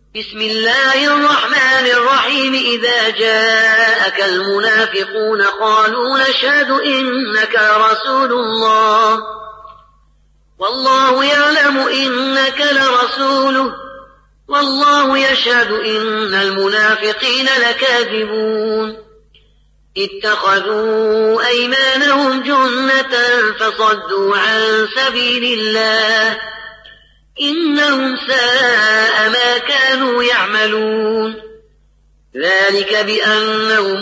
بسم الله الرحمن الرحيم إذا جاءك المنافقون قالوا نشهد إنك لرسول الله والله يعلم إنك لرسوله والله يشهد إن المنافقين لكاذبون اتخذوا أيمانهم جنة فصدوا عن سبيل الله إنهم ساء ما كانوا يعملون ذلك بأنهم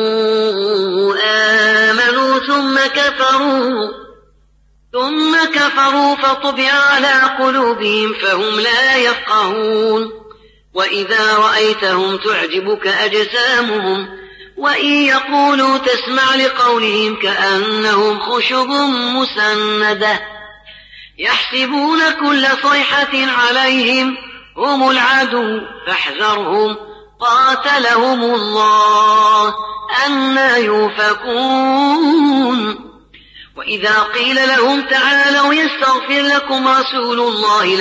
آمنوا ثم كفروا فطبع على قلوبهم فهم لا يفقهون وإذا رأيتهم تعجبك أجسامهم وإن يقولوا تسمع لقولهم كأنهم خشب مسندة يحسبون كل صيحة عليهم هم العدو فاحذرهم قاتلهم الله أنى يؤفكون وإذا قيل لهم تعالوا يستغفر لكم رسول الله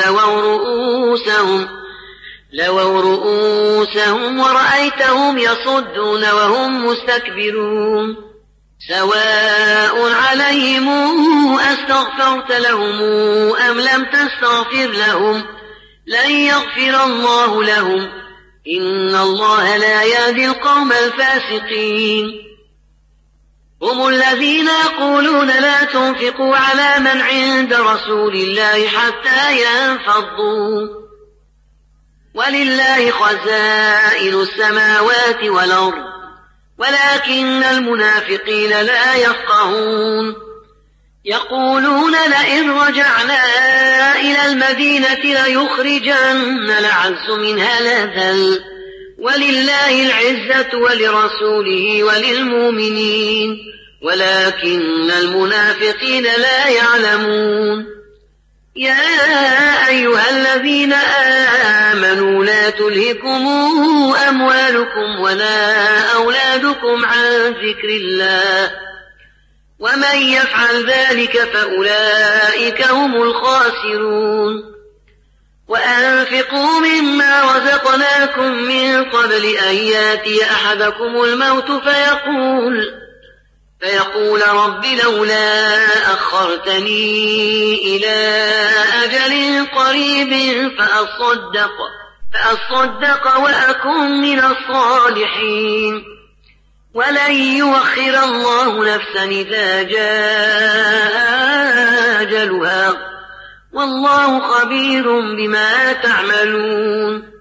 لووا رؤوسهم ورأيتهم يصدون وهم مستكبرون سواء عليهم أستغفرت لهم أم لم تستغفر لهم لن يغفر الله لهم إن الله لا يهدي القوم الفاسقين هم الذين يقولون لا تنفقوا على من عند رسول الله حتى ينفضوا ولله خزائن السماوات والأرض ولكن المنافقين لا يفقهون يقولون لئن رجعنا إلى المدينة ليخرجن الأعز منها الأذل ولله العزة ولرسوله وللمؤمنين ولكن المنافقين لا يعلمون يا أيها الذين آمنوا لا تلهكم أموالكم ولا أولادكم عن ذكر الله ومن يفعل ذلك فأولئك هم الخاسرون وأنفقوا مما رزقناكم من قبل أن ياتي أحدكم الموت فيقول رب لولا أخرتني إلى أجل قريب فأصدق وأكن من الصالحين ولن يؤخر الله نفسا إذا جاء أجلها والله خبير بما تعملون